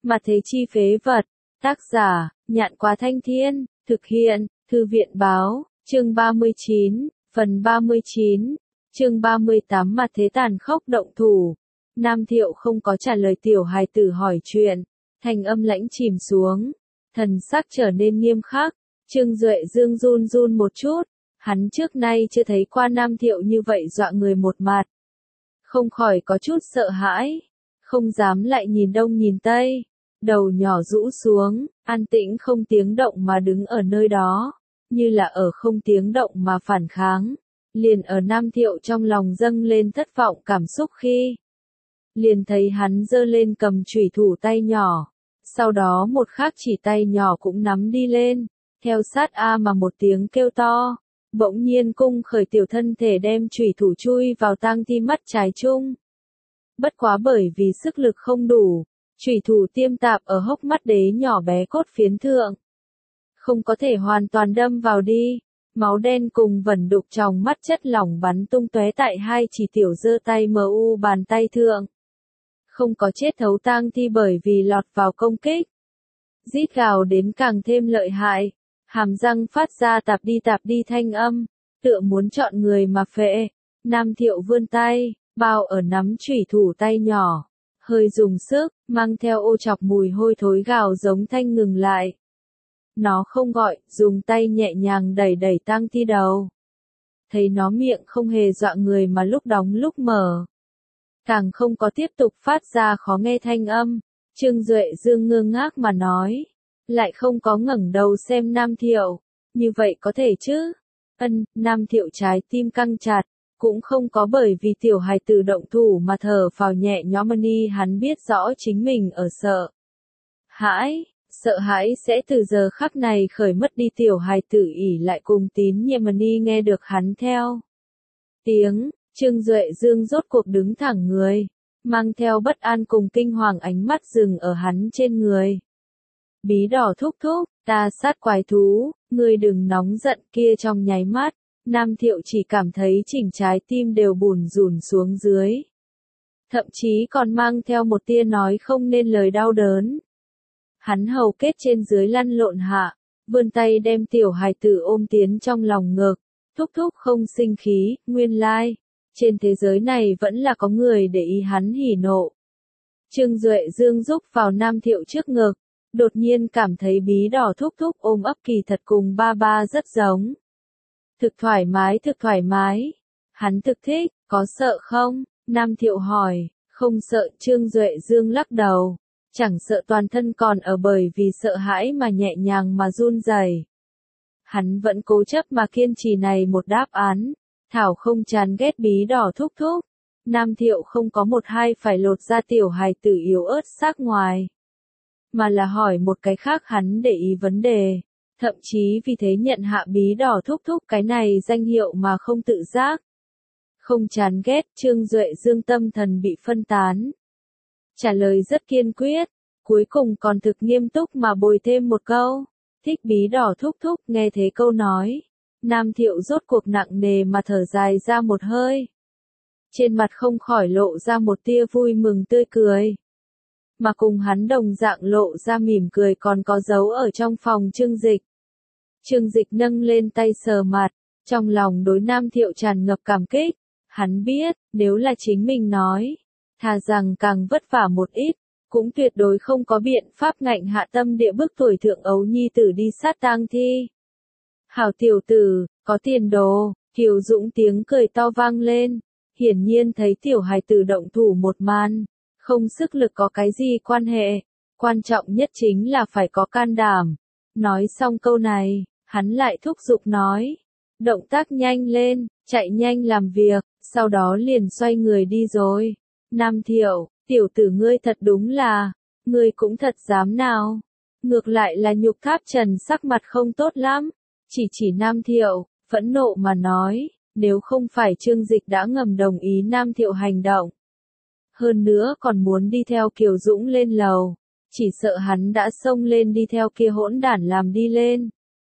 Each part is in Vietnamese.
Mà thế chi phế vật. Tác giả, Nhạn Quá Thanh Thiên, thực hiện, Thư viện báo, chương 39, phần 39, chương 38 Mà thế tàn khốc động thủ. Nam Thiệu không có trả lời tiểu hài tử hỏi chuyện, thanh âm lãnh chìm xuống, thần sắc trở nên nghiêm khắc. Trương Duệ Dương run run một chút, hắn trước nay chưa thấy qua Nam Thiệu như vậy dọa người một mặt. Không khỏi có chút sợ hãi, không dám lại nhìn đông nhìn tây, đầu nhỏ rũ xuống, an tĩnh không tiếng động mà đứng ở nơi đó, như là ở không tiếng động mà phản kháng. Liền ở Nam Thiệu trong lòng dâng lên thất vọng cảm xúc khi liền thấy hắn giơ lên cầm chủy thủ tay nhỏ, sau đó một khắc chỉ tay nhỏ cũng nắm đi lên, theo sát a mà một tiếng kêu to, bỗng nhiên cung khởi tiểu thân thể đem chủy thủ chui vào tang thi mắt trái chung. Bất quá bởi vì sức lực không đủ, chủy thủ tiêm tạp ở hốc mắt đế nhỏ bé cốt phiến thượng, không có thể hoàn toàn đâm vào đi. Máu đen cùng vẩn đục trong mắt chất lỏng bắn tung tóe tại hai chỉ tiểu giơ tay mu bàn tay thượng. Không có chết thấu tang thi bởi vì lọt vào công kích. Rít gào đến càng thêm lợi hại, hàm răng phát ra tạp đi thanh âm, tựa muốn chọn người mà phệ. Nam Thiệu vươn tay, bao ở nắm chủy thủ tay nhỏ, hơi dùng sức, mang theo ô chọc mùi hôi thối gào giống thanh ngừng lại. Nó không gọi, dùng tay nhẹ nhàng đẩy tang thi đầu. Thấy nó miệng không hề dọa người mà lúc đóng lúc mở, càng không có tiếp tục phát ra khó nghe thanh âm. Trương Duệ Dương ngơ ngác mà nói, lại không có ngẩng đầu xem Nam Thiệu. Như vậy có thể chứ? Nam Thiệu trái tim căng chặt, cũng không có bởi vì tiểu hài tử động thủ mà thở phào nhẹ nhõm ni, hắn biết rõ chính mình ở sợ hãi sẽ từ giờ khắc này khởi mất đi. Tiểu hài tử ỉ lại cùng tín nhiệm ni nghe được hắn theo tiếng, Trương Duệ Dương rốt cuộc đứng thẳng người, mang theo bất an cùng kinh hoàng ánh mắt dừng ở hắn trên người. Bí đỏ thúc thúc, ta sát quái thú, ngươi đừng nóng giận. Kia trong nháy mắt, Nam Thiệu chỉ cảm thấy chỉnh trái tim đều bùn rùn xuống dưới. Thậm chí còn mang theo một tia nói không nên lời đau đớn. Hắn hầu kết trên dưới lăn lộn hạ, vươn tay đem tiểu hài tử ôm tiến trong lòng ngực. Thúc thúc không sinh khí, nguyên lai, trên thế giới này vẫn là có người để ý hắn hỉ nộ. Trương Duệ Dương rúc vào Nam Thiệu trước ngực, đột nhiên cảm thấy bí đỏ thúc thúc ôm ấp kỳ thật cùng ba rất giống. Thực thoải mái. Hắn thực thích, có sợ không? Nam Thiệu hỏi. Không sợ. Trương Duệ Dương lắc đầu. Chẳng sợ, toàn thân còn ở bởi vì sợ hãi mà nhẹ nhàng mà run rẩy. Hắn vẫn cố chấp mà kiên trì này một đáp án. Thảo không chán ghét bí đỏ thúc thúc. Nam Thiệu không có một hai phải lột ra tiểu hài tử yếu ớt xác ngoài, mà là hỏi một cái khác hắn để ý vấn đề. Thậm chí vì thế nhận hạ bí đỏ thúc thúc cái này danh hiệu mà không tự giác. Không chán ghét. Trương Duệ Dương tâm thần bị phân tán. Trả lời rất kiên quyết, cuối cùng còn thực nghiêm túc mà bồi thêm một câu. Thích bí đỏ thúc thúc. Nghe thế câu nói, Nam Thiệu rốt cuộc nặng nề mà thở dài ra một hơi. Trên mặt không khỏi lộ ra một tia vui mừng tươi cười. Mà cùng hắn đồng dạng lộ ra mỉm cười còn có dấu ở trong phòng Trương Dịch. Trương Dịch nâng lên tay sờ mặt, trong lòng đối Nam Thiệu tràn ngập cảm kích. Hắn biết, nếu là chính mình nói, thà rằng càng vất vả một ít, cũng tuyệt đối không có biện pháp ngạnh hạ tâm địa bức tuổi thượng ấu nhi tử đi sát tang thi. Hảo tiểu tử, có tiền đồ. Kiều Dũng tiếng cười to vang lên, hiển nhiên thấy tiểu hài tử động thủ một màn, không sức lực có cái gì quan hệ, quan trọng nhất chính là phải có can đảm. Nói xong câu này, hắn lại thúc giục nói, động tác nhanh lên, chạy nhanh làm việc, sau đó liền xoay người đi rồi. Nam Thiệu, tiểu tử ngươi thật đúng là, ngươi cũng thật dám nào. Ngược lại là Nhục Tháp Trần sắc mặt không tốt lắm, chỉ Nam Thiệu, phẫn nộ mà nói, nếu không phải Trương Dịch đã ngầm đồng ý Nam Thiệu hành động, hơn nữa còn muốn đi theo Kiều Dũng lên lầu, chỉ sợ hắn đã xông lên đi theo kia hỗn đản làm đi lên.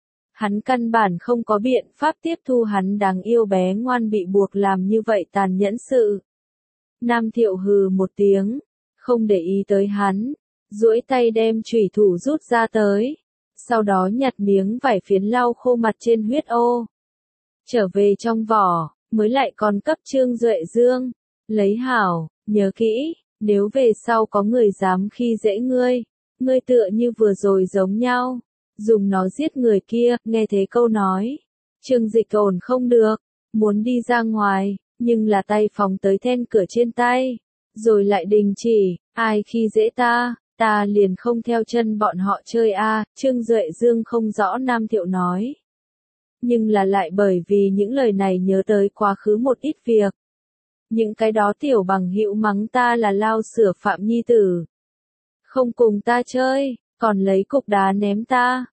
Hắn căn bản không có biện pháp tiếp thu hắn đáng yêu bé ngoan bị buộc làm như vậy tàn nhẫn sự. Nam Thiệu hừ một tiếng, không để ý tới hắn, duỗi tay đem chủy thủ rút ra tới, sau đó nhặt miếng vải phiến lau khô mặt trên huyết ô. Trở về trong vỏ, mới lại còn cấp Trương Duệ Dương, lấy hảo, nhớ kỹ, nếu về sau có người dám khi dễ ngươi, ngươi tựa như vừa rồi giống nhau, dùng nó giết người kia. Nghe thế câu nói, Trương Dịch ổn không được, muốn đi ra ngoài, nhưng là tay phóng tới then cửa trên tay, rồi lại đình chỉ, ai khi dễ ta, ta liền không theo chân bọn họ chơi a. Trương Duệ Dương không rõ Nam Thiệu nói, nhưng là lại bởi vì những lời này nhớ tới quá khứ một ít việc. Những cái đó tiểu bằng hữu mắng ta là lao sửa phạm nhi tử, không cùng ta chơi, còn lấy cục đá ném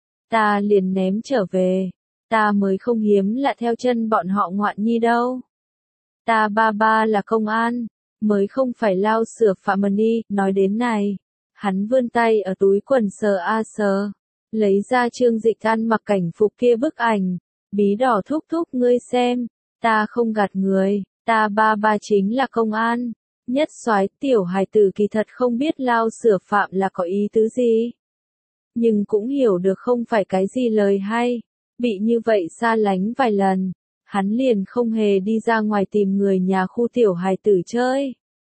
ta liền ném trở về, ta mới không hiếm lạ theo chân bọn họ ngoạn nhi đâu. Ta ba ba là công an, mới không phải lao sửa phạm nhi. Nói đến này, hắn vươn tay ở túi quần sờ a sờ, lấy ra Trương Dịch ăn mặc cảnh phục kia bức ảnh, bí đỏ thúc thúc ngươi xem, ta không gạt người, ta ba ba chính là công an. Nhất soái tiểu hài tử kỳ thật không biết lao sửa phạm là có ý tứ gì, nhưng cũng hiểu được không phải cái gì lời hay, bị như vậy xa lánh vài lần, hắn liền không hề đi ra ngoài tìm người nhà khu tiểu hài tử chơi,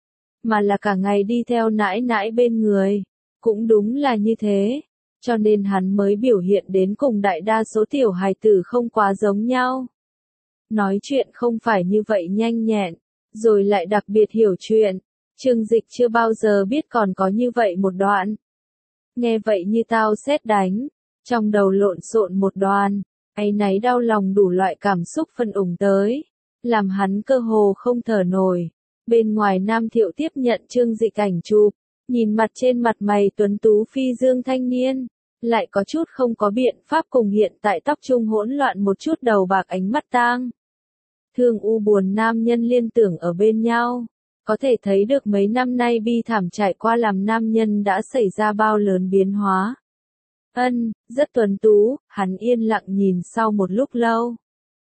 mà là cả ngày đi theo nãi nãi bên người. Cũng đúng là như thế, cho nên hắn mới biểu hiện đến cùng đại đa số tiểu hài tử không quá giống nhau. Nói chuyện không phải như vậy nhanh nhẹn, rồi lại đặc biệt hiểu chuyện. Trương Dịch chưa bao giờ biết còn có như vậy một đoạn. Nghe vậy như tao sét đánh, trong đầu lộn xộn một đoàn, áy náy đau lòng đủ loại cảm xúc phân ủng tới, làm hắn cơ hồ không thở nổi. Bên ngoài Nam Thiệu tiếp nhận Trương Dịch ảnh chụp, nhìn mặt trên mặt mày tuấn tú phi dương thanh niên, lại có chút không có biện pháp cùng hiện tại tóc trung hỗn loạn một chút đầu bạc ánh mắt tang thương u buồn nam nhân liên tưởng ở bên nhau, có thể thấy được mấy năm nay bi thảm trải qua làm nam nhân đã xảy ra bao lớn biến hóa. Rất tuấn tú, hắn yên lặng nhìn sau một lúc lâu.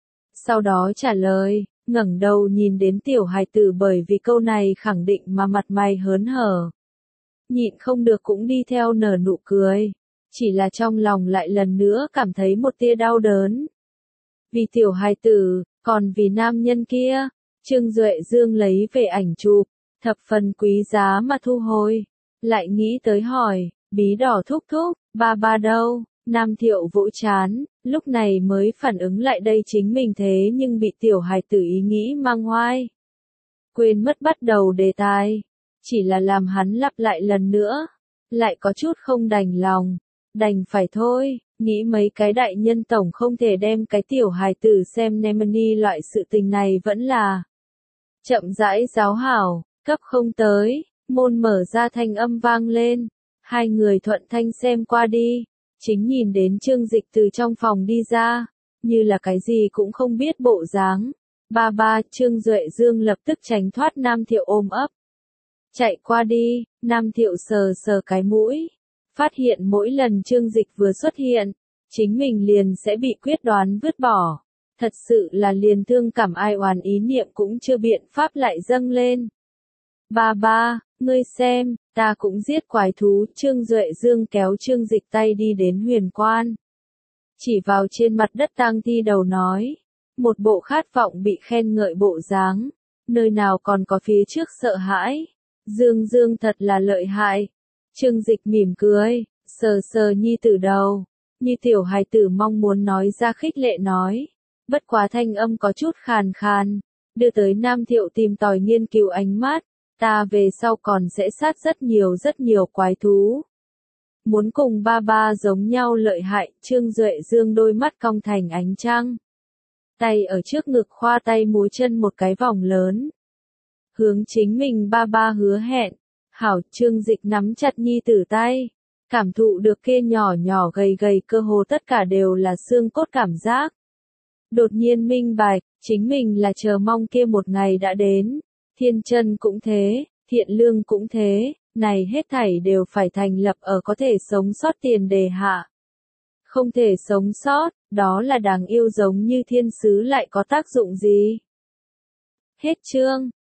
Sau đó trả lời, ngẩng đầu nhìn đến tiểu hài tử bởi vì câu này khẳng định mà mặt mày hớn hở. Nhịn không được cũng đi theo nở nụ cười, chỉ là trong lòng lại lần nữa cảm thấy một tia đau đớn. Vì tiểu hài tử, còn vì nam nhân kia, Trương Duệ Dương lấy về ảnh chụp, thập phần quý giá mà thu hồi, lại nghĩ tới hỏi, bí đỏ thúc thúc, ba ba đâu? Nam Thiệu vỗ chán, lúc này mới phản ứng lại đây chính mình thế nhưng bị tiểu hài tử ý nghĩ mang hoai. Quên mất bắt đầu đề tài, chỉ là làm hắn lặp lại lần nữa, lại có chút không đành lòng, đành phải thôi, nghĩ mấy cái đại nhân tổng không thể đem cái tiểu hài tử xem Nemani loại sự tình này vẫn là chậm rãi giáo hảo, cấp không tới, môn mở ra thanh âm vang lên, hai người thuận thanh xem qua đi. Chính nhìn đến Trương Dịch từ trong phòng đi ra, như là cái gì cũng không biết bộ dáng. Ba ba, Trương Duệ Dương lập tức tránh thoát Nam Thiệu ôm ấp. Chạy qua đi, Nam Thiệu sờ sờ cái mũi. Phát hiện mỗi lần Trương Dịch vừa xuất hiện, chính mình liền sẽ bị quyết đoán vứt bỏ. Thật sự là liền thương cảm ai oán ý niệm cũng chưa biện pháp lại dâng lên. Ba ba, ngươi xem, ta cũng giết quái thú. Trương Duệ Dương kéo Trương Dịch tay đi đến huyền quan. Chỉ vào trên mặt đất tang thi đầu nói. Một bộ khát vọng bị khen ngợi bộ dáng. Nơi nào còn có phía trước sợ hãi. Dương Dương thật là lợi hại. Trương Dịch mỉm cười, sờ sờ nhi tử đầu. Như tiểu hài tử mong muốn nói ra khích lệ nói. Bất quá thanh âm có chút khàn khàn. Đưa tới Nam Thiệu tìm tòi nghiên cứu ánh mắt. Ta về sau còn sẽ sát rất nhiều quái thú. Muốn cùng ba ba giống nhau lợi hại. Trương Duệ Dương đôi mắt cong thành ánh trăng. Tay ở trước ngực khoa tay múa chân một cái vòng lớn. Hướng chính mình ba ba hứa hẹn. Hảo. Trương Dịch nắm chặt nhi tử tay. Cảm thụ được kia nhỏ nhỏ gầy gầy cơ hồ tất cả đều là xương cốt cảm giác. Đột nhiên minh bạch, chính mình là chờ mong kia một ngày đã đến. Thiên chân cũng thế, thiện lương cũng thế, này hết thảy đều phải thành lập ở có thể sống sót tiền đề hạ. Không thể sống sót, đó là đáng yêu giống như thiên sứ lại có tác dụng gì? Hết chương.